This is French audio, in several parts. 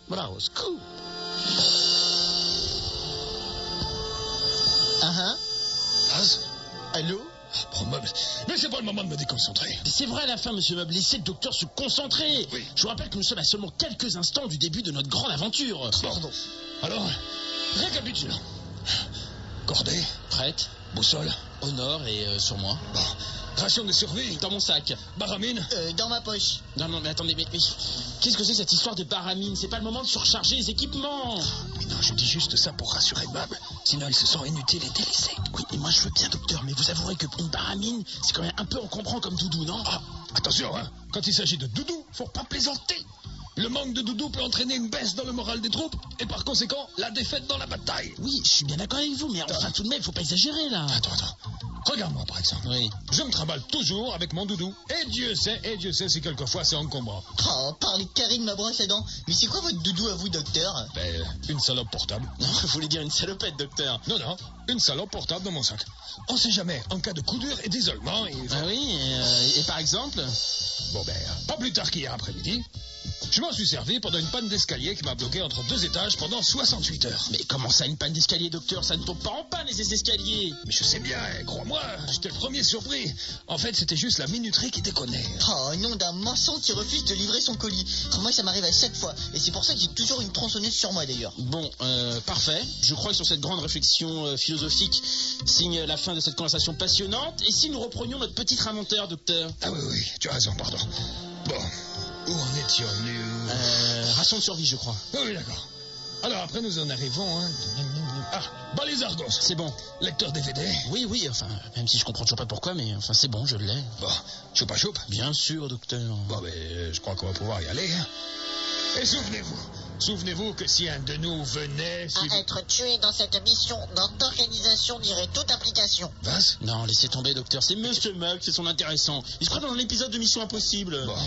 Bravo, scoop. Buzz? Allô? Bon, Meuble. Mais c'est pas le moment de me déconcentrer. Mais c'est vrai à la fin, monsieur Meuble. Laissez le docteur se concentrer. Oui. Je vous rappelle que nous sommes à seulement quelques instants du début de notre grande aventure. Pardon. Alors, récapitulons. Cordée, Prête, boussole, au nord et sur moi. bon. Ration de survie, Dans mon sac. baramine. Dans ma poche. Non, mais attendez, mais qu'est-ce que c'est cette histoire de baramine? C'est pas le moment de surcharger les équipements. Mais non, je dis juste ça pour rassurer Meuble. Sinon, il se sent inutile et délaissé. Oui, et moi je veux bien, docteur, mais vous avouerez que une baramine, c'est quand même un peu encombrant comme doudou, non? Ah, attention, hein. Quand il s'agit de doudou, faut pas plaisanter. Le manque de doudou peut entraîner une baisse dans le moral des troupes et par conséquent, la défaite dans la bataille. Oui, je suis bien d'accord avec vous, mais enfin tout de même, faut pas exagérer là. Attends. Regarde-moi, par exemple. Oui. Je me trimballe toujours avec mon doudou. Et Dieu sait si quelquefois c'est encombrant. Oh, parlez carré de ma brosse à dents. Mais c'est quoi votre doudou à vous, docteur? Ben, une salope portable. Non, vous voulez dire une salopette, docteur? Non, une salope portable dans mon sac. On sait jamais, en cas de coup dur et d'isolement, Ah oui, et par exemple? Bon ben, pas plus tard qu'hier après-midi, je m'en suis servi pendant une panne d'escalier qui m'a bloqué entre 2 étages pendant 68 heures. Mais comment ça, une panne d'escalier, docteur? Ça ne tombe pas en panne, les escaliers. Mais je sais bien, crois-moi, j'étais le premier surpris. En fait, c'était juste la minuterie qui déconnait. Oh, nom d'un marchand qui refuse de livrer son colis. Moi, ça m'arrive à chaque fois. Et c'est pour ça que j'ai toujours une tronçonneuse sur moi, d'ailleurs. Bon, parfait. Je crois que sur cette grande réflexion philosophique signe la fin de cette conversation passionnante. Et si nous reprenions notre petit ramonteur, docteur? Ah oui, tu as raison, pardon. Bon, où en étions-nous? Ration de survie, je crois. Ah oui, d'accord. Alors après, nous en arrivons, hein. Ah, balais Argos. C'est bon. Lecteur DVD. Oui, enfin, même si je comprends toujours pas pourquoi, mais enfin, c'est bon, je l'ai. Bon, choupa choup. Bien sûr, docteur. Bon, ben, je crois qu'on va pouvoir y aller, hein. Et souvenez-vous que si un de nous venait... À être tué dans cette mission, notre organisation dirait toute implication. Vas? Non, laissez tomber, docteur. C'est Monsieur Mugg, c'est son intéressant. Il se croit dans un épisode de Mission Impossible. Bon.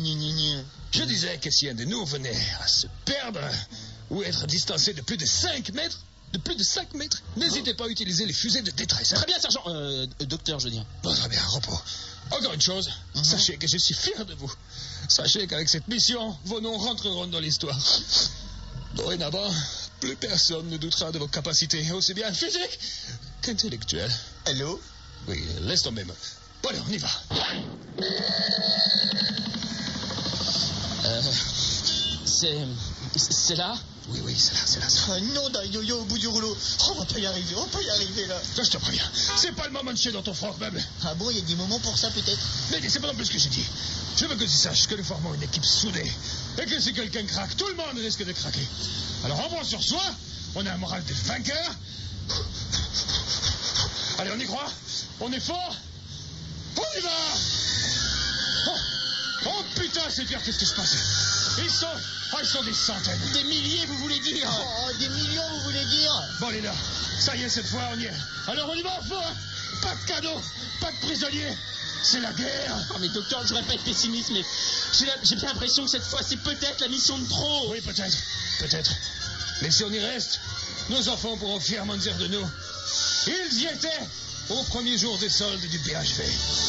Je disais que si un de nous venait à se perdre ou être distancé de plus de 5 mètres, n'hésitez pas à utiliser les fusées de détresse. Hein. Très bien, sergent. Docteur, je veux dire. Bon, très bien, repos. Encore une chose, sachez que je suis fier de vous. Sachez qu'avec cette mission, vos noms rentreront dans l'histoire. Dorénavant, plus personne ne doutera de vos capacités, aussi bien physiques qu'intellectuelles. Allô? Oui, laisse tomber. Bon, allez, on y va. C'est là? Oui, c'est là. Oh, nom d'un yo-yo au bout du rouleau. Oh, on peut y arriver, là. Ça, je te préviens. C'est pas le moment de chier dans ton froc, meuble. Ah bon, il y a des moments pour ça, peut-être? Mais c'est pas non plus ce que j'ai dit. Je veux que tu saches que nous formons une équipe soudée. Et que si quelqu'un craque, tout le monde risque de craquer. Alors, en prend sur soi. On a un moral de vainqueur. Allez, on y croit? On est fort? On y va! Oh putain, c'est pire que ce qui se passe. Ils sont des centaines. Des milliers, vous voulez dire? Oh, des millions, vous voulez dire? Bon, les gars, ça y est, cette fois, on y est. Alors, on y va au fond, hein. Pas de cadeaux, pas de prisonniers. C'est la guerre. Oh, mais docteur, je voudrais pas être pessimiste, mais j'ai bien l'impression que cette fois, c'est peut-être la mission de trop. Oui, peut-être. Mais si on y reste, nos enfants pourront fièrement dire de nous. Ils y étaient au premier jour des soldes du BHV.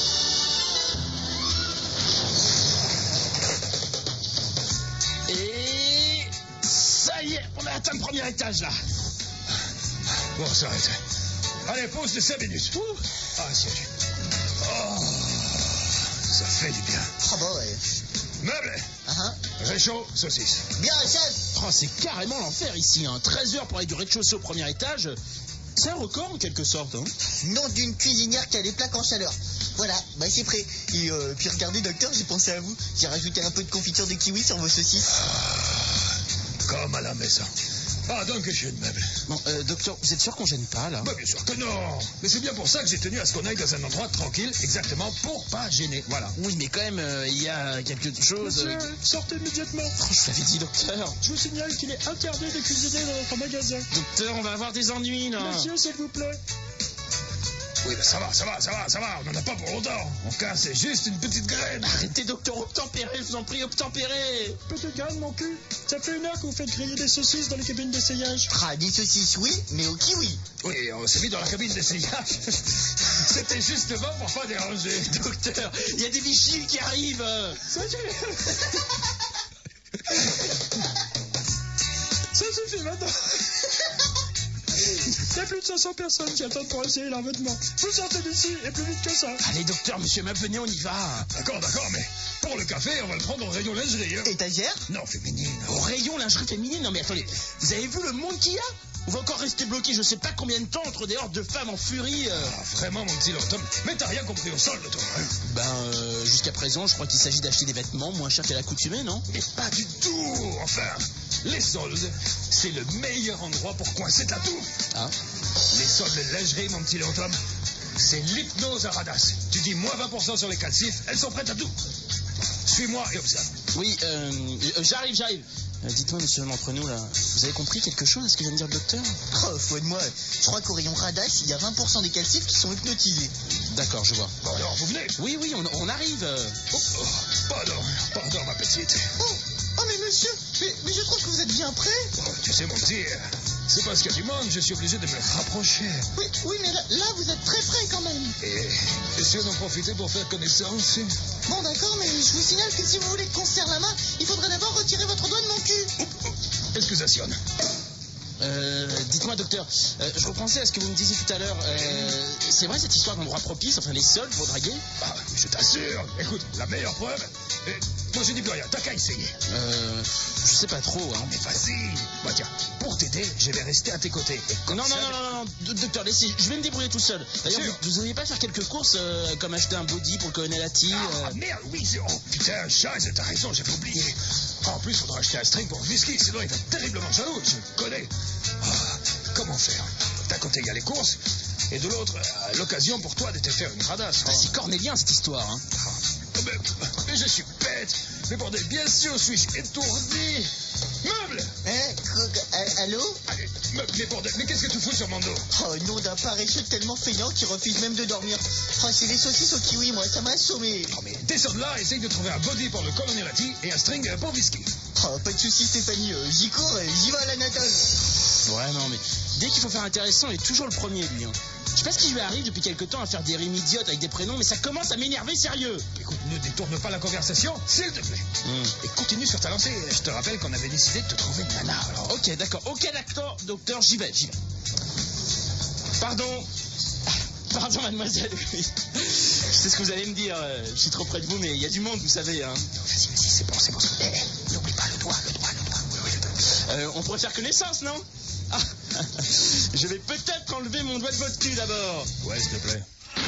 Et ça y est, on a atteint le premier étage, là. Bon, ça arrête. Allez, pause de 5 minutes. Ah, siège. Oh, ça fait du bien. Ah bah ouais. Meuble, réchaud, saucisse. Bien, chef. Oh, c'est carrément l'enfer ici, hein. 13 heures pour aller du rez-de-chaussée au premier étage. C'est un record en quelque sorte, hein. Nom d'une cuisinière qui a les plaques en chaleur. Voilà, bah c'est prêt. Et puis regardez, docteur, j'ai pensé à vous. J'ai rajouté un peu de confiture de kiwi sur vos saucisses. Comme à la maison. Ah, donc je suis de meuble. Bon, docteur, vous êtes sûr qu'on gêne pas, là? Bah, bien sûr que non. Mais c'est bien pour ça que j'ai tenu à ce qu'on aille dans un endroit tranquille, exactement pour pas gêner. Voilà. Oui, mais quand même, il y a quelque chose... Monsieur, sortez immédiatement. Oh, je l'avais dit, docteur. Je vous signale qu'il est interdit de cuisiner dans notre magasin. Docteur, on va avoir des ennuis, là. Monsieur, s'il vous plaît. Oui, mais ça va. On n'en a pas pour longtemps. Mon cas, c'est juste une petite graine. Arrêtez, docteur, obtempérez, je vous en prie, obtempérez. Petite graine, mon cul. Ça fait 1 heure que vous faites griller des saucisses dans les cabines d'essayage. Ah, des saucisses, oui, mais au kiwi. Oui, on s'est mis dans la cabine d'essayage. C'était justement pour pas déranger. Docteur, il y a des vigiles qui arrivent. Ça y est. excuse maintenant. Il y a plus de 500 personnes qui attendent pour essayer leurs vêtements. Vous sortez d'ici et plus vite que ça. Allez, docteur, monsieur Meuble, venez, on y va. D'accord, mais pour le café, on va le prendre au rayon lingerie. Hein. Étagère? Non, féminine. Au rayon lingerie féminine? Non mais attendez, vous avez vu le monde qu'il y a? On va encore rester bloqué je sais pas combien de temps entre des hordes de femmes en furie. Ah, vraiment, mon petit Tom. Mais t'as rien compris au solde, toi. Hein. Jusqu'à présent, je crois qu'il s'agit d'acheter des vêtements moins chers qu'à l'accoutumée, non? Mais pas du tout. Enfin, les soldes, c'est le meilleur endroit pour coincer de la touffe. Ah. Les soldes de lingerie, mon petit Tom, c'est l'hypnose à radasse. Tu dis moins 20% sur les calcifs, elles sont prêtes à tout. Suis-moi et observe. Oui, j'arrive. Dites-moi, monsieur, entre nous, là, vous avez compris quelque chose à ce que vient de dire le docteur? Oh, foi de moi. Je crois qu'au rayon Radasse, il y a 20% des calcifs qui sont hypnotisés. D'accord, je vois. Bon, alors, vous venez? Oui, on arrive. Pardon, ma petite. Oh, mais monsieur, mais je trouve que vous êtes bien prêt. Oh, tu sais, mon petit, c'est parce qu'il y a du monde, je suis obligé de me rapprocher. Oui, mais là, vous êtes très près quand même. Et si on en profitait pour faire connaissance? Bon, d'accord, mais je vous signale que si vous voulez qu'on se serre la main, il faudrait d'abord retirer votre doigt de mon cul. Excusation. Dites-moi, docteur, je repensais à ce que vous me disiez tout à l'heure. C'est vrai cette histoire d'endroit propice, enfin les soldes pour draguer? Ah, je t'assure. Écoute, la meilleure preuve. Moi, je dis plus rien. T'as qu'à essayer. Je sais pas trop, hein. Mais facile. Bah tiens, pour t'aider, je vais rester à tes côtés. Non, docteur, laissez, je vais me débrouiller tout seul. D'ailleurs, vous devriez pas faire quelques courses, comme acheter un body pour le colonel Hattie merde, oui, oh putain, Chaz, t'as raison, j'avais oublié. En plus, faudra acheter un string pour whisky, sinon il va être terriblement jaloux, je le connais. Comment faire? D'un côté, il y a les courses, et de l'autre, l'occasion pour toi de te faire une radasse. C'est cornélien, cette histoire, hein. Mais je suis bête. Mais bordel, bien sûr, suis-je étourdi. Meuble! Allô? Allez, meuble, mais bordel, mais qu'est-ce que tu fous sur mon dos? Oh, nom d'un paresseux tellement feignant qu'il refuse même de dormir. Oh, c'est les saucisses au kiwi, moi, ça m'a assommé. Oh, mais descends de là, essaye de trouver un body pour le colonel Hattie et un string pour whisky. Oh, pas de soucis, Stéphanie, j'y cours et j'y vais à l'Anatole. Ouais, non, mais dès qu'il faut faire intéressant, il est toujours le premier, lui, hein. Je sais pas ce qui lui arrive depuis quelque temps à faire des rimes idiotes avec des prénoms, mais ça commence à m'énerver sérieux. Écoute, ne détourne pas la conversation, s'il te plaît. Et continue sur ta lancée. Je te rappelle qu'on avait décidé de te trouver une nana, alors. Ok, d'accord, docteur, j'y vais. Pardon, mademoiselle. Je sais ce que vous allez me dire, je suis trop près de vous, mais il y a du monde, vous savez, hein. Vas-y, c'est bon. N'oublie pas le doigt. Oui. On pourrait faire connaissance, non? Je vais peut-être enlever mon doigt de votre cul d'abord. Ouais, s'il te plaît.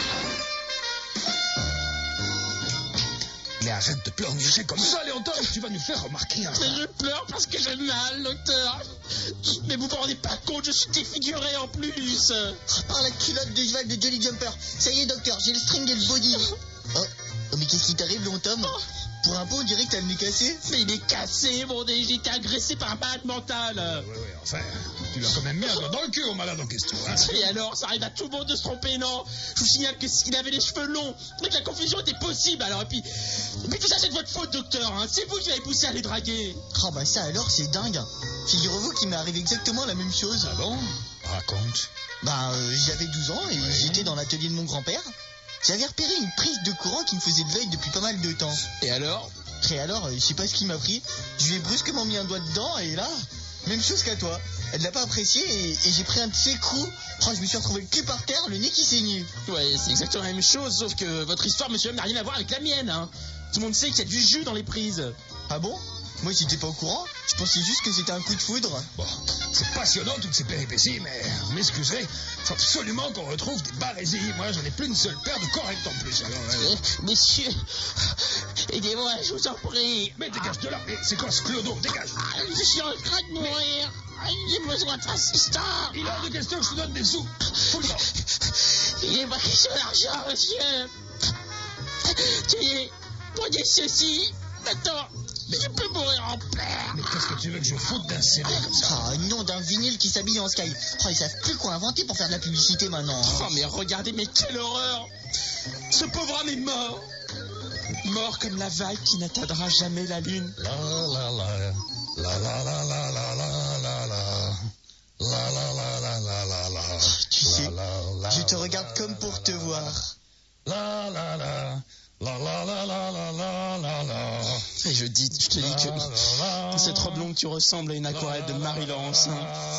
Mais arrête de pleurer comme ça, Léonton, tu vas nous faire remarquer. Hein. Mais je pleure parce que j'ai mal, docteur. Mais vous vous rendez pas compte, je suis défiguré en plus. Par la culotte de cheval de Jolly Jumper. Ça y est, docteur, j'ai le string et le body. Oh, mais qu'est-ce qui t'arrive, long Tom? Pour un peu, on dirait que t'as le nez cassé. Mais il est cassé, mon nez. J'ai été agressé par un malade mental. Ouais, enfin, tu l'as quand même mis un doigt dans le cul au malade en question. Hein. Et alors, ça arrive à tout le monde de se tromper, non? Je vous signale que s'il avait les cheveux longs, mais que la confusion était possible. Alors, et puis tout ça, c'est de votre faute, docteur. Hein. C'est vous qui l'avez poussé à les draguer. Oh, bah ça alors, c'est dingue. Figurez-vous qu'il m'est arrivé exactement la même chose. Ah bon? Raconte. J'avais 12 ans et j'étais dans l'atelier de mon grand-père. J'avais repéré une prise de courant qui me faisait de l'œil depuis pas mal de temps. Et alors, je sais pas ce qui m'a pris. Je lui ai brusquement mis un doigt dedans et là, même chose qu'à toi. Elle l'a pas apprécié et j'ai pris un de ses coups. Oh, je me suis retrouvé le cul par terre, le nez qui saignait. Ouais, c'est exactement la même chose, sauf que votre histoire, monsieur M, n'a rien à voir avec la mienne, hein. Tout le monde sait qu'il y a du jus dans les prises. Ah bon? Moi, j'étais pas au courant. Je pensais juste que c'était un coup de foudre. Bon, c'est passionnant toutes ces péripéties, mais vous m'excuserez, faut absolument qu'on retrouve des barésies. Moi, j'en ai plus une seule paire de corrects en plus. Alors, Messieurs, aidez-moi, je vous en prie. Mais dégage de là. Mais c'est quoi ce clodo? Dégage. Je suis en train de mourir. J'ai besoin d'assistance. Il est hors de question que je te donne des sous. Fous-le. Il est pas question d'argent, monsieur. Prenez ceci. Maintenant, je peux mourir en pleurs. Mais qu'est-ce que tu veux que je foute d'un CD comme ça? Ah, non, d'un vinyle qui s'habille en sky. Oh, ils savent plus quoi inventer pour faire de la publicité maintenant. Hein. Oh, mais regardez, mais quelle horreur. Ce pauvre homme est mort. Mort comme la vague qui n'atteindra jamais la lune. La la la. La la la la la la la la. La la la la la la la. Tu sais, je te regarde comme pour te voir. La la la. La la la la la la la la. Et je te dis que cette robe longue, tu ressembles à une aquarelle de Marie Laurencin.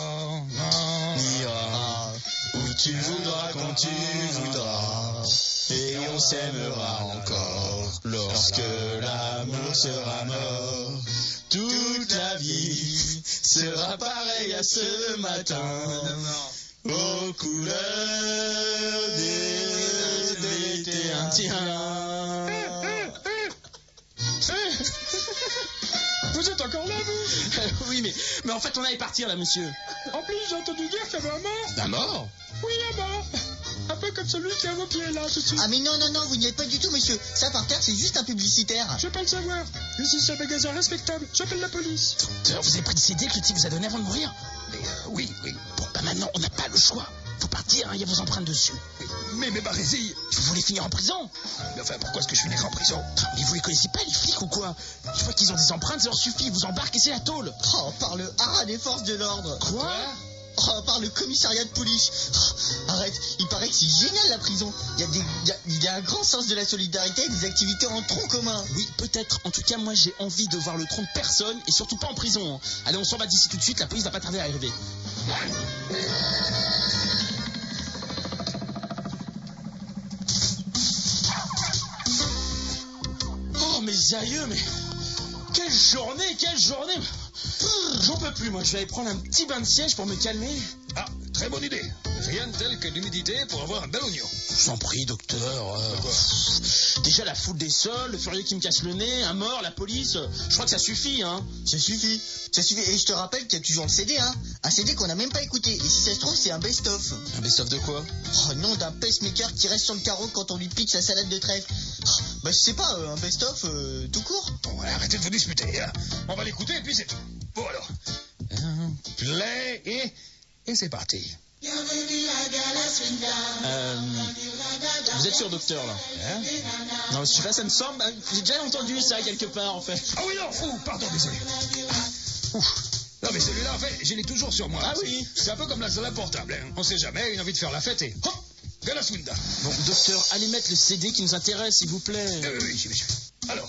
Ira où tu voudras quand tu voudras, et on s'aimera encore lorsque l'amour sera mort. Toute la vie sera pareille à ce matin, aux couleurs d'été indien. Vous êtes encore là, vous? Oui, mais en fait, on allait partir, là, monsieur. En plus, j'ai entendu dire qu'il y avait un mort. Un mort? Oui, un mort. Un peu comme celui qui est à vos pieds, là, tout de suite. Ah mais non, vous n'y êtes pas du tout, monsieur. Ça par terre, c'est juste un publicitaire. Je peux le savoir. Ici, c'est un magasin respectable. J'appelle la police. Docteur, vous avez pris le CD que le type vous a donné avant de mourir? Oui. Bon, bah maintenant, on n'a pas le choix. Faut partir, il y a vos empreintes dessus. Mais Barésil. Vous voulez finir en prison? Mais enfin, pourquoi est-ce que je finirai en prison? Mais vous les connaissez pas, les flics, ou quoi? Une fois qu'ils ont des empreintes, ça leur suffit. Vous embarquez, c'est la tôle. Oh, par le haras des forces de l'ordre. Quoi? Oh, par le commissariat de police. Oh, arrête, il paraît que c'est génial la prison. Il y a un grand sens de la solidarité et des activités en tronc commun. Oui, peut-être. En tout cas, moi, j'ai envie de voir le tronc de personne et surtout pas en prison. Allez, on s'en va d'ici tout de suite, la police va pas tarder à arriver. Oh, mes aïeux, mais... Quelle journée! J'en peux plus, moi. Je vais aller prendre un petit bain de siège pour me calmer. Ah, très bonne idée. Rien de tel que l'humidité pour avoir un bel oignon. Je t'en prie, docteur. Déjà, la foule des sols, le furieux qui me casse le nez, un mort, la police. Je crois que ça suffit, hein. Ça suffit. Et je te rappelle qu'il y a toujours le CD, hein. Un CD qu'on n'a même pas écouté. Et si ça se trouve, c'est un best-of. Un best-of de quoi? Oh non, d'un pacemaker qui reste sur le carreau quand on lui pitch sa salade de trèfle. Oh, bah je sais pas, un best-of tout court. Bon, arrêtez de vous disputer, hein. On va l'écouter et puis c'est tout. Bon alors. Play et c'est parti. Vous êtes sûr, docteur, là? Hein? Non, je sais pas, ça me semble... J'ai déjà entendu ça quelque part, en fait. Ah oui, non, pardon, désolé. Ouf. Non, mais celui-là, en fait, je l'ai toujours sur moi. Ah oui. C'est un peu comme la salade portable, hein. On sait jamais, une envie de faire la fête et hop, Galaswinda. Bon, docteur, allez mettre le CD qui nous intéresse, s'il vous plaît. Oui, j'y vais. Alors.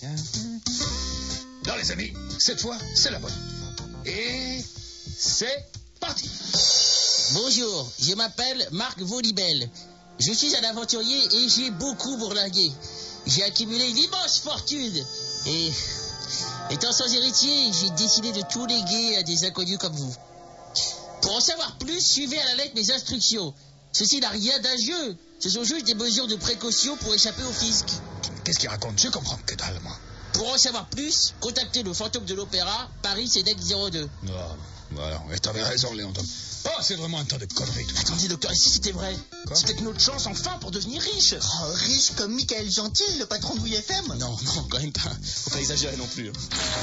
Non, les amis, cette fois, c'est la bonne. Et c'est parti. Bonjour, je m'appelle Marc Vaulibel. Je suis un aventurier et j'ai beaucoup bourlingué. J'ai accumulé une immense fortune. Et étant sans héritier, j'ai décidé de tout léguer à des inconnus comme vous. Pour en savoir plus, suivez à la lettre mes instructions. Ceci n'a rien d'injurieux. Ce sont juste des mesures de précaution pour échapper au fisc. Qu'est-ce qu'il raconte? Je comprends que dalle, moi. Pour en savoir plus, contactez le fantôme de l'opéra, Paris CEDEC 02. Non, voilà, et t'avais raison, Léon. Oh, c'est vraiment un tas de conneries, tout ça. Attendez, docteur, et si c'était vrai? Quoi? C'est peut-être notre chance, enfin, pour devenir riche. Oh, riche comme Michael Gentil, le patron de WFM. Non, quand même pas. Faut pas exagérer non plus.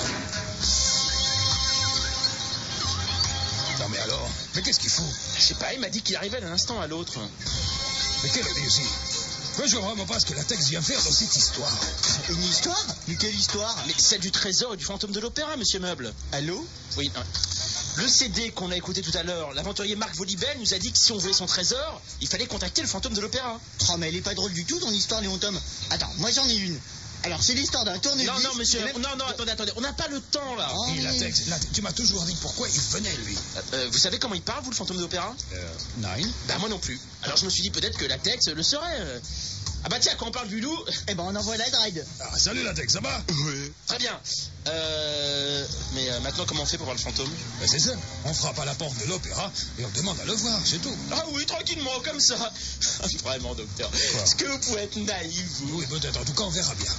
Non, mais alors? Mais qu'est-ce qu'il fout? Je sais pas, il m'a dit qu'il arrivait d'un instant à l'autre. Mais quelle idiotie! Moi, je vois vraiment pas ce que la Tex vient faire dans cette histoire. Une histoire? Mais quelle histoire? Mais celle du trésor et du fantôme de l'opéra, monsieur Meuble. Allô? Oui, le CD qu'on a écouté tout à l'heure, l'aventurier Marc Vaulibel nous a dit que si on voulait son trésor, il fallait contacter le fantôme de l'opéra. Oh, mais elle est pas drôle du tout, ton histoire, Léon Tom. Attends, moi j'en ai une. Alors, c'est l'histoire d'un tournevis... Non, monsieur, non, attendez, on n'a pas le temps, là. Oh, Et la Tex, tu m'as toujours dit pourquoi il venait, lui. Vous savez comment il parle, vous, le fantôme de l'opéra? Nine. Bah, moi non plus. Alors, je me suis dit peut-être que la Tex le saurait. Ah bah tiens, quand on parle du loup... Eh ben, on envoie la Dride. Ah, salut, la Tex, ça va? Oui. Très bien. Mais maintenant, comment on fait pour voir le fantôme? Ben, c'est simple. On frappe à la porte de l'opéra et on demande à le voir, c'est tout. Ah oui, tranquillement, comme ça. Vraiment, docteur. Est-ce que vous pouvez être naïf, vous? Oui, peut-être. En tout cas, on verra bien.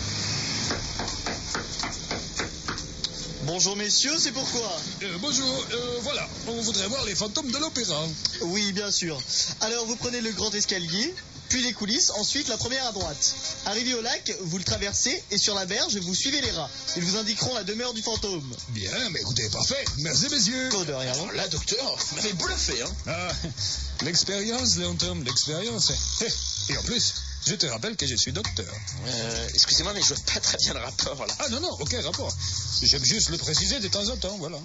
Bonjour messieurs, c'est pourquoi? Bonjour, voilà. On voudrait voir les fantômes de l'opéra. Oui, bien sûr. Alors, vous prenez le grand escalier, puis les coulisses, ensuite la première à droite. Arrivé au lac, vous le traversez et sur la berge, vous suivez les rats. Ils vous indiqueront la demeure du fantôme. Bien, mais écoutez, parfait. Merci, messieurs. De rien. Alors là, docteur, vous m'avez bluffé, hein. Ah, l'expérience, Léon Tom, l'expérience. Et en plus, je te rappelle que je suis docteur. Excusez-moi, mais je vois pas très bien le rapport, là. Ah non, aucun rapport. J'aime juste le préciser de temps en temps, voilà.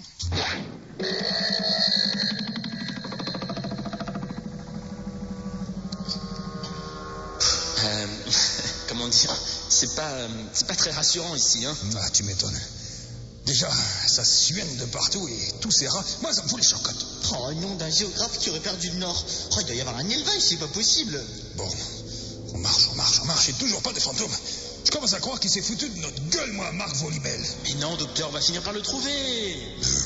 Comment comment dire, c'est pas très rassurant ici, hein. Ah, tu m'étonnes. Déjà, ça suine de partout et tous ces rats, moi ça me fout les chocottes. Oh, nom d'un géographe qui aurait perdu le nord. Oh, il doit y avoir un élevage, c'est pas possible. Bon, on marche, et toujours pas de fantômes. Je commence à croire qu'il s'est foutu de notre gueule, moi, Marc Volibel. Mais non, docteur, on va finir par le trouver.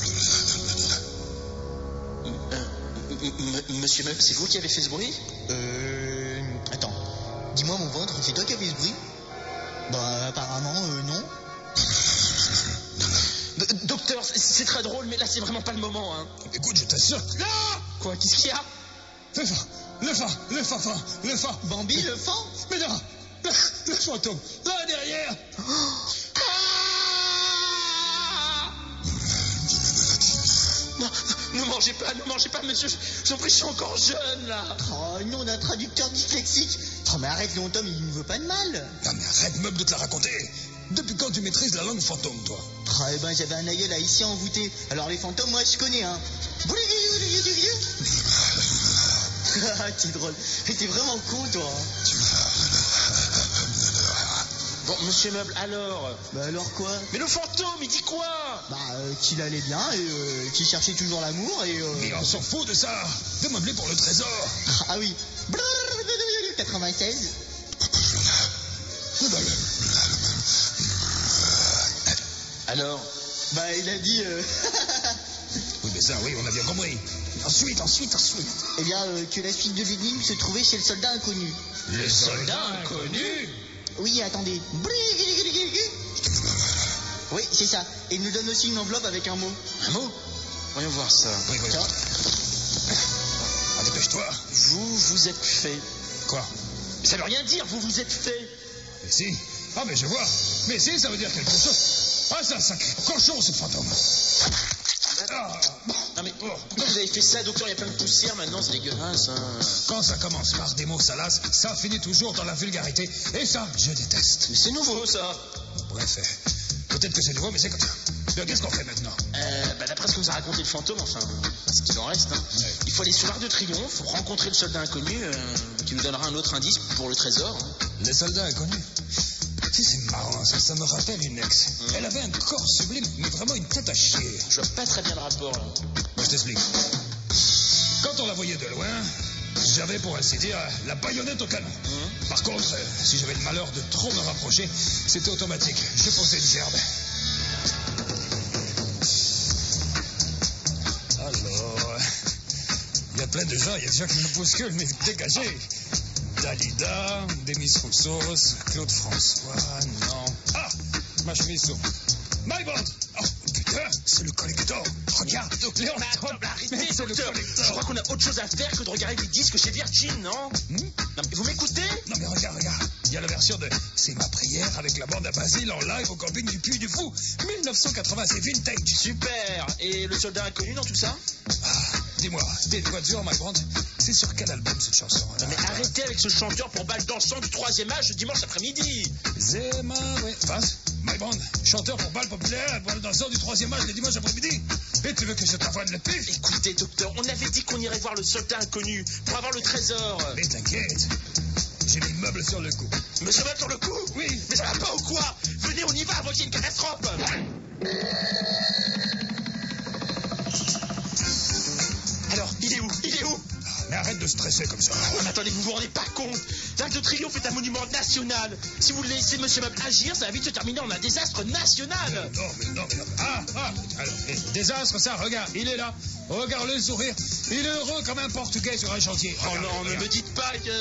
Monsieur Meuble, c'est vous qui avez fait ce bruit? Attends. Dis-moi, mon ventre, c'est toi qui as fait ce bruit? Bah, apparemment, non. Docteur, c'est très drôle, mais là, c'est vraiment pas le moment, hein. Écoute, je t'assure. Là! Quoi, qu'est-ce qu'il y a? Le fa. Bambi, le fan? Mais non, le fantôme, là derrière. Non, ne mangez pas, monsieur. J'en prie, je suis encore jeune, là. Oh, non, on a un traducteur dyslexique. Oh, mais arrête, Léon Tom, il ne veut pas de mal. Non, mais arrête, Meuble, de te la raconter. Depuis quand tu maîtrises la langue fantôme, toi? Oh, eh ben, j'avais un aïeul haïtien envoûté. Alors, les fantômes, moi, je connais, hein. Ah, t'es drôle. Mais t'es vraiment con, toi. Bon, monsieur Meuble, alors? Bah, alors quoi? Mais le fantôme, il dit quoi? Bah, qu'il allait bien et qu'il cherchait toujours l'amour et... Mais on s'en fout de ça. De meubler pour le trésor. Ah oui. 96. Alors? Bah, il a dit... Oui, mais ça, oui, on a bien compris. Ensuite. Eh bien, que la suite de l'énigme se trouvait chez le soldat inconnu. Le soldat inconnu? Oui, attendez. Oui, c'est ça. Et il nous donne aussi une enveloppe avec un mot. Un mot? Voyons voir ça. Oui. Tiens. Ah, dépêche-toi. Vous êtes fait. Quoi? Ça veut rien dire, vous êtes fait. Mais si. Ah, mais je vois. Mais si, ça veut dire quelque chose. Ah, c'est un sacré cochon, ce fantôme. Ah. Non mais pourquoi vous avez fait ça, docteur? Il y a plein de poussière maintenant, c'est dégueulasse, hein. Quand ça commence par des mots salaces, ça finit toujours dans la vulgarité. Et ça, je déteste. Mais c'est nouveau, ça. Bref, peut-être que c'est nouveau, mais c'est comme ça. Qu'est-ce qu'on fait maintenant? D'après ce que nous a raconté le fantôme, enfin, ce qu'il en reste, hein, Ouais. il faut aller sur l'Arc de Triomphe, rencontrer le soldat inconnu, qui nous donnera un autre indice pour le trésor. Hein. Les soldats inconnus. Si, c'est marrant, ça me rappelle une ex. Elle avait un corps sublime, mais vraiment une tête à chier. Je vois pas très bien le rapport, là. Moi, je t'explique. Quand on la voyait de loin, j'avais, pour ainsi dire, la baïonnette au canon. Par contre, si j'avais le malheur de trop me rapprocher, c'était automatique. Je posais une gerbe. Alors, il y a plein de gens, il y a des gens qui me bousculent, mais dégagez. Dalida, Demis Roussos, Claude François, non. Ah, ma chemise s'ouvre. My band. Oh, putain, c'est le collector. Regarde, Léon. Arrêtez, c'est le docteur. collector. Je crois qu'on a autre chose à faire que de regarder des disques chez Virgin, non? Non, mais vous m'écoutez? Non mais regarde. Il y a la version de C'est ma prière avec la bande à Basile en live au camping du Puy du Fou. 1980, c'est vintage. Super. Et le soldat inconnu dans tout ça? Ah, dis-moi, Des voitures, my brand, c'est sur quel album cette chanson? Non, mais arrêtez avec ce chanteur pour balle dansant du 3e âge dimanche après-midi. Zema, oui. Face, my brand, chanteur pour balle populaire, balle dansant du 3e âge le dimanche après-midi. Et tu veux que je t'envoie le pif? Écoutez, docteur, on avait dit qu'on irait voir le soldat inconnu pour avoir le trésor. Mais t'inquiète, j'ai mis le meuble sur le coup. Monsieur Meuble sur le coup? Oui. Mais ça va pas ou quoi? Venez, on y va avant qu'il y ait une catastrophe. Alors, il est où? Mais arrête de stresser comme ça. Oh, mais attendez, vous vous rendez pas compte? L'Arc de Triomphe est un monument national. Si vous laissez Monsieur Meuble agir, ça va vite se terminer en un désastre national. Non. Ah, alors, désastre, ça, regarde, il est là. Regarde le sourire. Il est heureux comme un Portugais sur un chantier. Oh Regarde, non, ne regarde. me dites pas que...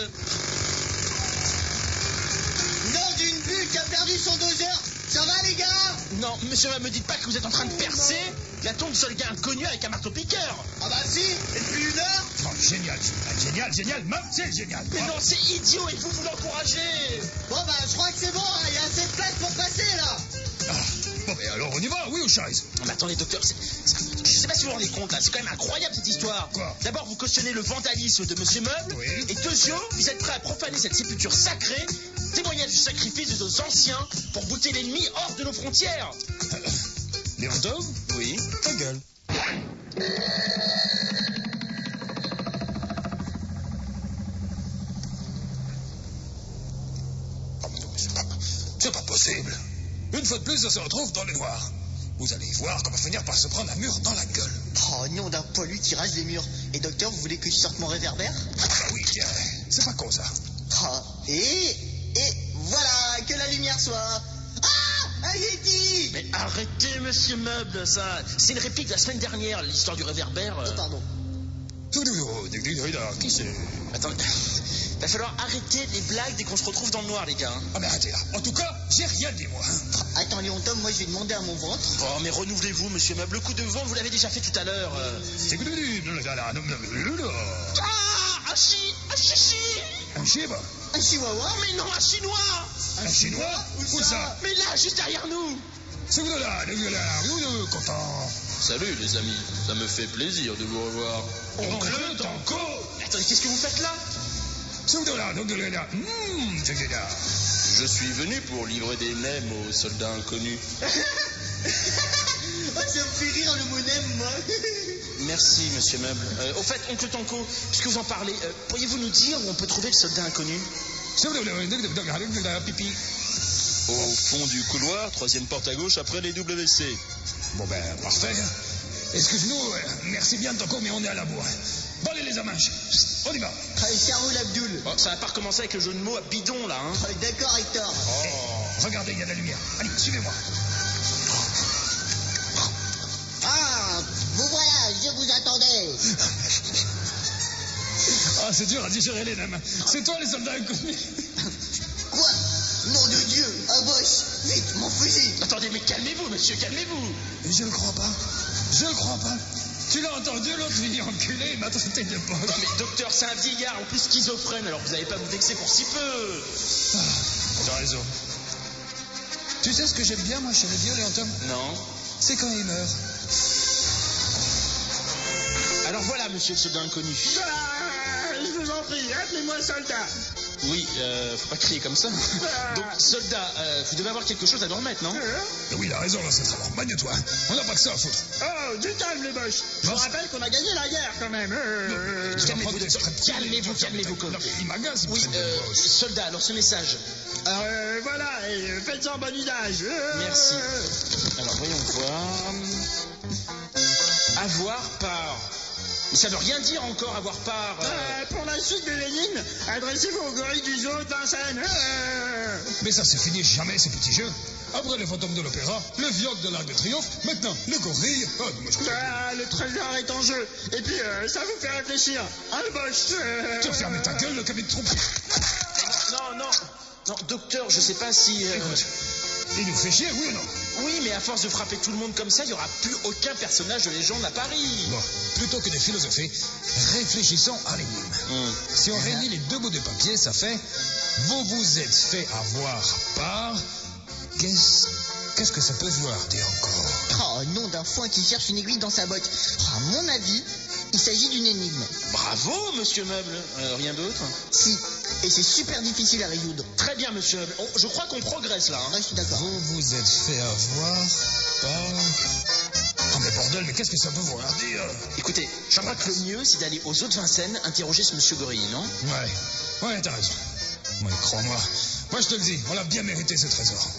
Dans une bulle qui a perdu son doseur. Ça va, les gars? Non, monsieur, me dites pas que vous êtes en train de percer la tombe du soldat inconnu avec un marteau-piqueur. Ah bah si. Et depuis 1 heure? Oh, génial, même c'est génial. Mais non, c'est idiot et vous l'encouragez. Bon bah, je crois que c'est bon, hein. Il y a assez de place pour passer, là. Ah, bon, mais alors on y va, oui ou chaise? Non, mais attendez, docteur, je sais pas si vous vous rendez compte, là, c'est quand même incroyable cette histoire. Quoi? D'abord, vous cautionnez le vandalisme de monsieur Meuble. Oui. Et deuxièmement, vous êtes prêt à profaner cette sépulture sacrée, témoignage du sacrifice de nos anciens pour bouter l'ennemi hors de nos frontières. Léon Tom? Oui. Ta gueule. Impossible. Une fois de plus, on se retrouve dans le noir. Vous allez voir qu'on va finir par se prendre un mur dans la gueule. Oh non, d'un poilu qui rase les murs. Et docteur, vous voulez que je sorte mon réverbère? Bah oui, tiens, c'est pas con ça. Oh, et voilà, que la lumière soit... Ah, un Yeti! Mais arrêtez, monsieur Meuble, ça. C'est une réplique de la semaine dernière, l'histoire du réverbère. Oh, pardon. Qui c'est? Attendez, va falloir arrêter les blagues dès qu'on se retrouve dans le noir, les gars. Hein. Ah mais arrêtez là. En tout cas, j'ai rien dit moi. Attends, Léon Tom, moi je vais demander à mon ventre. Oh, mais renouvelez-vous, monsieur Meuble. Le coup de vent, vous l'avez déjà fait tout à l'heure. Ah, un chichi. Un chiba? Un chihuahua? Mais non, un chinois. Un chinois? Où ça? Mais là, juste derrière nous. C'est vous là, content. Salut les amis, ça me fait plaisir de vous revoir. Oncle Tanko. Attendez, qu'est-ce que vous faites là? C'est vous là, Je suis venu pour livrer des nems aux soldats inconnus. Oh, ça me fait rire le mot nem, moi. Merci, monsieur Meuble. Au fait, oncle Tanko, puisque vous en parlez, pourriez-vous nous dire où on peut trouver le soldat inconnu? Pipi. Au fond du couloir, 3e porte à gauche après les WC. Bon ben, parfait. Excuse-nous, merci bien Tanko, mais on est à la bourre. Bon allez les amanches, on y va. Allez, cerveau l'Abdoul. Oh, ça va pas recommencer avec le jeu de mots à bidon, là, hein? Oh, d'accord, Hector. Regardez, il y a de la lumière. Allez, suivez-moi. Ah, vous voilà, je vous attendais. Ah, c'est dur à digérer les nems. C'est toi les soldats inconnus. Quoi? Nom de Dieu, à Bosch, vite, mon fusil. Attendez, mais calmez-vous, monsieur, calmez-vous. Je le crois pas. Tu l'as entendu, l'autre vieil enculé, il m'a traité de poche. Non, mais docteur, c'est un vieillard, en plus schizophrène, alors vous n'allez pas vous vexer pour si peu. T'as raison. Tu sais ce que j'aime bien, moi, chez les vieux, Léon Tom? Non. C'est quand ils meurent. Alors voilà, monsieur le soldat inconnu. Je vous en prie, appelez-moi soldat. Oui, faut pas crier comme ça. Donc, soldat, vous devez avoir quelque chose à nous remettre, non? Oui, il a raison, là, c'est très bon. Magne-toi, on n'a pas que ça à foutre. Oh, du calme les boches. Je vous rappelle qu'on a gagné la guerre quand même. Calmez-vous, docteur. Calmez-vous, comme. Il m'agace, il me Oui, traite de poche. soldat, alors ce message. Voilà, et faites-en bon usage. Merci. Alors, voyons voir. Avoir part. Mais ça veut rien dire encore, avoir part. Pour la suite de Lénine, adressez-vous au gorille du zoo de Vincennes. Mais ça, c'est fini jamais, ces petits jeux. Après les fantômes de l'opéra, le vioque de l'Arc de Triomphe, maintenant le gorille. Oh, moi, je Le trésor est en jeu. Et puis, ça vous fait réfléchir. Hein, le Bosch? Tu as fermé ta gueule, le cabine de trompe. Non, docteur, je sais pas si... Écoute, il nous fait chier, oui ou non? Oui, mais à force de frapper tout le monde comme ça, il n'y aura plus aucun personnage de légende à Paris. Bon, plutôt que de philosopher, réfléchissons à l'énigme. Si on réunit les deux bouts de papier, ça fait « Vous vous êtes fait avoir par... » Qu'est-ce que ça peut vouloir dire encore? Oh, nom d'un foin qui cherche une aiguille dans sa botte. Oh, à mon avis, il s'agit d'une énigme. Bravo, monsieur Meuble. Rien d'autre? Si, et c'est super difficile à résoudre. Très bien, monsieur Meuble. Je crois qu'on progresse là. Hein. Ouais, je suis d'accord. Vous vous êtes fait avoir par... Oh mais bordel, mais qu'est-ce que ça peut vouloir dire? Écoutez, je crois que le mieux, c'est d'aller aux eaux de Vincennes interroger ce monsieur Gorille, non? Ouais, t'as raison. Moi, crois-moi. Moi, je te le dis, on l'a bien mérité, ce trésor.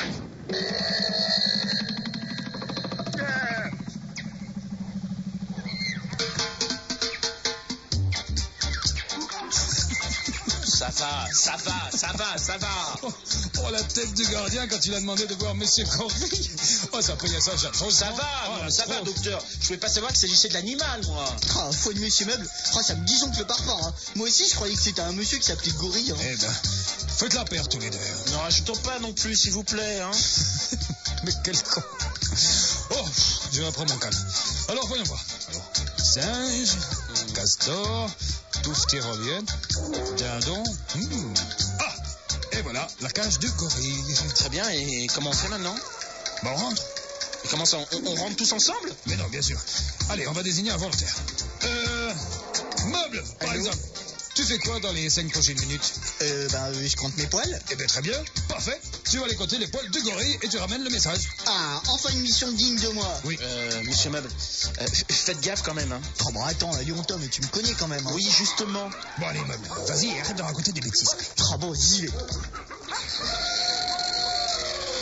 Ça va. Oh, la tête du gardien quand il a demandé de voir Monsieur Gorille. Oh, ça payait ça, j'attends. Ça va, docteur. Je pouvais pas savoir qu'il s'agissait de l'animal, moi. Oh, faut de monsieur Meuble. Oh, ça me disjoncle le parfum. Hein. Moi aussi, je croyais que c'était un monsieur qui s'appelait Gorille. Hein. Eh ben, faites la paire tous les deux. Non, rajoutons pas non plus, s'il vous plaît. Hein. Mais quel con. Oh, je reprends mon calme. Alors, voyons voir. Alors, singe, castor, touffe tyrolienne, dindon. Ah, et voilà, la cage du gorille. Très bien, et comment on fait maintenant? Bah, on rentre. Et comment ça, on rentre tous ensemble? Mais non, bien sûr. Allez, on va désigner un volontaire. Meuble, par exemple. Tu fais quoi dans les 5 prochaines minutes? Je compte mes poils. Eh bien, très bien. Parfait. Tu vas aller compter les poils du gorille et tu ramènes le message. Ah, enfin une mission digne de moi. Oui. Monsieur Meuble, faites gaffe quand même, hein. Oh, bon, attends, Léon Tom, tu me connais quand même. Hein. Oui, justement. Bon, allez, Meuble, vas-y, arrête de raconter des bêtises. Oh, bon, j'y vais.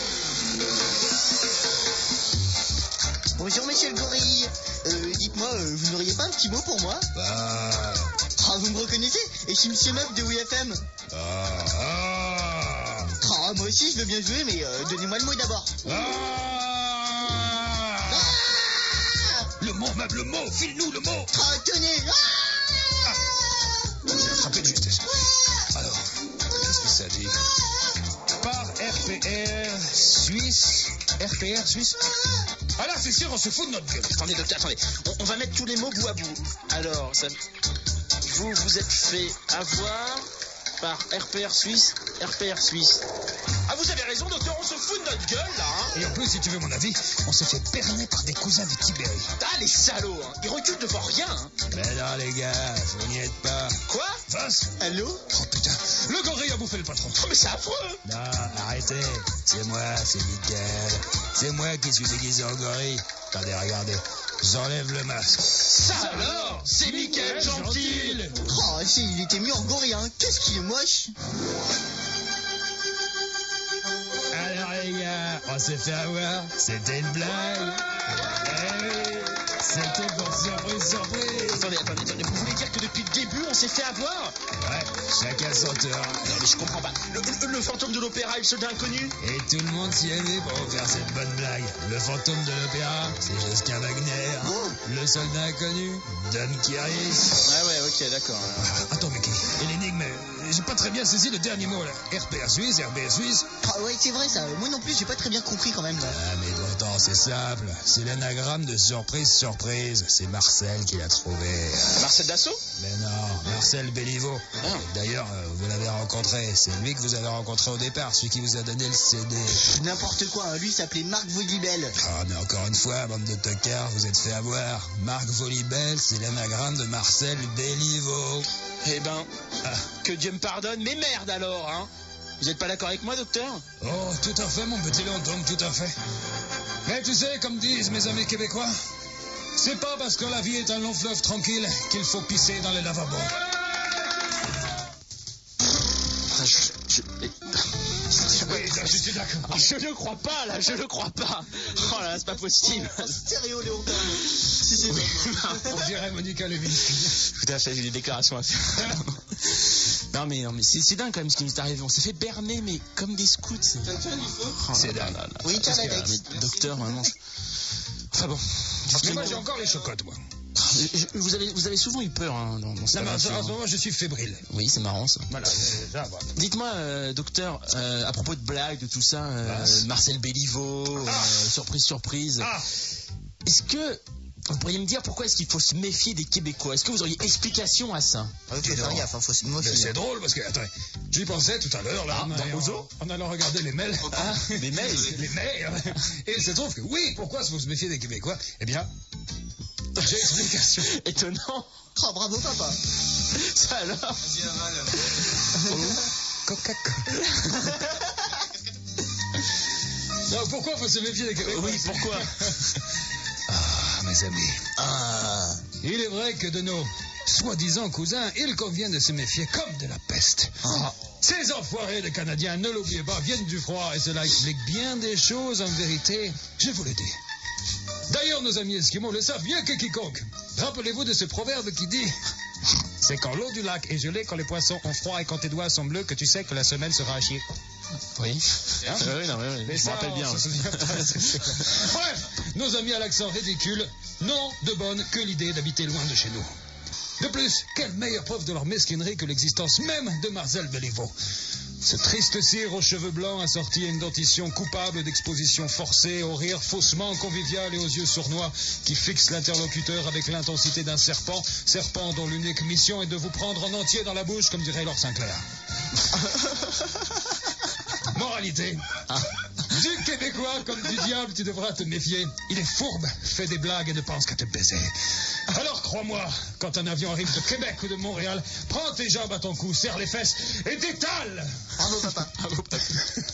Bonjour monsieur le gorille. Dites-moi, vous n'auriez pas un petit mot pour moi? Ah, Vous me reconnaissez? Et je suis Monsieur Meuf de WFM. Moi aussi je veux bien jouer, mais donnez-moi le mot d'abord. Le mot, même le mot, file-nous le mot. Tenez. J'ai attrapé de justesse. Alors, qu'est-ce que ça dit? Par RPR Suisse. RPR Suisse. Ah là, c'est sûr, on se fout de notre gueule. Attendez, docteur, attendez. On va mettre tous les mots bout à bout. Alors, vous vous êtes fait avoir par RPR Suisse. RPR Suisse. Ah, vous avez raison, docteur, on se fout de notre gueule, là, hein. Et en plus, si tu veux mon avis, on se fait berner par des cousins de Tibérie. Ah, les salauds, hein. Ils reculent devant rien, hein. Mais non, les gars, vous n'y êtes pas. Quoi? Vas. Allô? Oh putain, le gorille a bouffé le patron. Oh, mais c'est affreux. Non, arrêtez. C'est moi, c'est Mickaël. C'est moi qui suis déguisé en gorille. Attendez, regardez. J'enlève le masque. Ça alors, c'est Mickaël Gentil. Si, il était mieux en gorille, hein. Qu'est-ce qu'il est moche. Alors les gars, on s'est fait avoir. C'était une blague. C'était pour surprise. Attendez, vous voulez dire que depuis le début, on s'est fait avoir? Ouais, chacun son tour. Non, mais je comprends pas. Le fantôme de l'opéra et le soldat inconnu? Et tout le monde s'y est mis pour vous faire cette bonne blague. Le fantôme de l'opéra, c'est Josquin Wagner. Le soldat inconnu, Dom Kiris. Ouais, ok, d'accord. Attends, Mickey, et l'énigme, j'ai pas très bien saisi le dernier mot, là. RPR Suisse. Ouais, c'est vrai ça. Moi non plus, j'ai pas très bien compris quand même, là. Ah, mais pourtant, c'est simple. C'est l'anagramme de surprise. C'est Marcel qui l'a trouvé. Marcel Dassault? Mais non, Marcel Béliveau. D'ailleurs, vous l'avez rencontré. C'est lui que vous avez rencontré au départ, celui qui vous a donné le CD. N'importe quoi, hein. Lui s'appelait Marc Volibel. Ah, mais encore une fois, bande de tocards, vous êtes fait avoir. Marc Volibel, c'est l'anagramme de Marcel Béliveau. Eh ben, que Dieu me pardonne, mais merde alors, hein. Vous êtes pas d'accord avec moi, docteur? Oh, tout à fait, mon petit London, tout à fait. Mais tu sais, comme disent mes amis québécois, c'est pas parce que la vie est un long fleuve tranquille qu'il faut pisser dans les lavabos. Je suis d'accord. Je ne crois pas, là, je ne crois pas. Oh là, c'est pas possible. Stéréo Léontin. Si, c'est On dirait Monica Lewinsky. Tout à fait, j'ai des déclarations à faire. Non mais c'est dingue quand même ce qui nous est arrivé. On s'est fait berner, mais comme des scouts. C'est dingue. Oui, tiens, Alex. Docteur, vraiment. Enfin bon. Mais moi, j'ai encore les chocottes, moi. Vous avez souvent eu peur, hein, dans cette aventure. En ce moment, je suis fébrile. Oui, c'est marrant, ça. Voilà, ça va. Dites-moi, docteur, à propos de blagues, de tout ça, Marcel Béliveau, surprise. Est-ce que vous pourriez me dire pourquoi est-ce qu'il faut se méfier des Québécois? Est-ce que vous auriez explication à ça? Tu vas faire gaffe, faut se méfier. C'est drôle parce que, attends, j'y pensais tout à l'heure, là, en allant regarder les mails. Les mails? Les mails. Et il se trouve que, oui, pourquoi faut se méfier des Québécois? Eh bien, j'ai explication. Étonnant. Oh, bravo, papa. Ça alors? Coca-Cola. Non, pourquoi faut se méfier des Québécois? Oui, pourquoi? Mes amis. Il est vrai que de nos soi-disant cousins, il convient de se méfier comme de la peste. Ces enfoirés de Canadiens, ne l'oubliez pas, viennent du froid et cela explique bien des choses en vérité, je vous le dis. D'ailleurs, nos amis esquimaux le savent mieux que quiconque. Rappelez-vous de ce proverbe qui dit « C'est quand l'eau du lac est gelée, quand les poissons ont froid et quand tes doigts sont bleus que tu sais que la semaine sera à chier. » Oui. Hein? Oui, je me rappelle bien. Bref, nos amis à l'accent ridicule n'ont de bonne que l'idée d'habiter loin de chez nous. De plus, quelle meilleure preuve de leur mesquinerie que l'existence même de Marcel Béliveau. Ce triste cire aux cheveux blancs assorti à une dentition coupable d'exposition forcée, au rire faussement convivial et aux yeux sournois qui fixe l'interlocuteur avec l'intensité d'un serpent dont l'unique mission est de vous prendre en entier dans la bouche, comme dirait Laure Sinclair. Moralité. Du Québécois comme du diable, tu devras te méfier. Il est fourbe, fait des blagues et ne pense qu'à te baiser. Alors crois-moi, quand un avion arrive de Québec ou de Montréal, prends tes jambes à ton cou, serre les fesses et détale. Bravo, papa. Bravo, papa.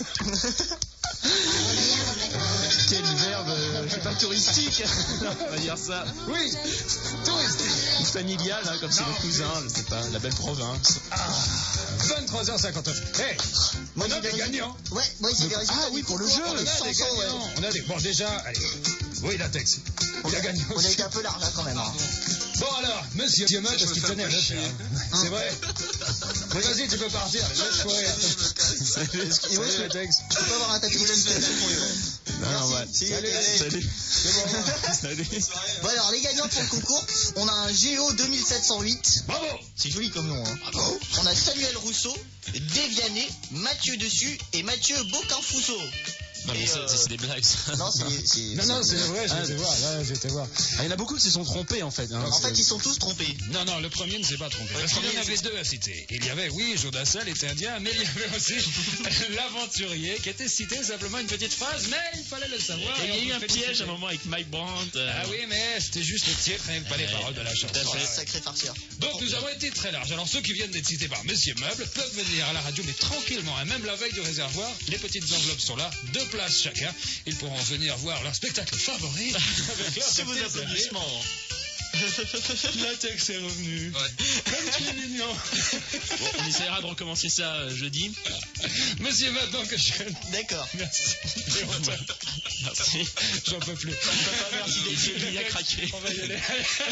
Quel verbe, je sais pas, touristique, on va dire ça. Oui, touristique. Ou familial, hein, comme c'est le cousin, je sais pas, la belle province. 23h59. Hey, on a des gagnants. Ouais, moi j'ai des résultats. Ah oui, pour le jeu. On a des gagnants. On a des... Bon, déjà, allez, Oui, latex. Il a gagné On a aussi. été un peu large là quand même. Hein. Bon alors, monsieur Diamant, parce qu'il tenait à le faire. C'est vrai. Mais vas-y, tu peux partir. Laisse courir. Excusez-moi, Salut, latex. je peux pas avoir un tatouage pour les Non, ouais. Merci. Salut. C'est bon. Salut. Bon alors les gagnants pour le concours, on a un Géo 2708. Bravo. C'est joli comme nom. Hein. Bravo. On a Samuel Rousseau, Déviané, Mathieu Dessus et Mathieu Bocanfuso. Non, mais Et, c'est des blagues, ça. Non, c'est. Non, c'est vrai, j'ai été voir. Là, j'ai été voir. Ah, il y en a beaucoup qui se sont trompés, en fait. Hein. En fait, ils sont tous trompés. Non, le premier ne s'est pas trompé. Parce qu'il y en avait deux à citer. Il y avait, oui, Jodasal était indien, mais il y avait aussi l'aventurier qui était cité simplement une petite phrase, mais il fallait le savoir. Et il y a eu un féliciter. piège à un moment avec Mike Brandt. Ah oui, mais c'était juste le titre, rien que pas les paroles de la chanson. Oh, sacré farceur. Donc nous avons été très larges. Alors ceux qui viennent d'être cités par Monsieur Meuble peuvent venir à la radio, mais tranquillement, et même la veille du réservoir, les petites enveloppes sont là, 2 places chacun. Ils pourront venir voir leur spectacle favori. Avec leurs Sous vos petits applaudissements. Latex est revenu. Comme tu es mignon. Bon, on essaiera de recommencer ça jeudi. Monsieur Meuble, donc je... D'accord. Merci. Merci. J'en peux plus. Merci Il y a craqué. On va y aller.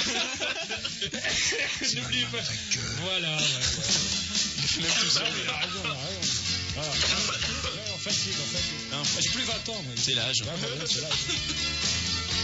N'oublie pas. Voilà, ouais. Même tout seul. Il a raison. Voilà. On fatigue. J'ai plus 20 ans, moi. C'est l'âge. Ouais, c'est l'âge.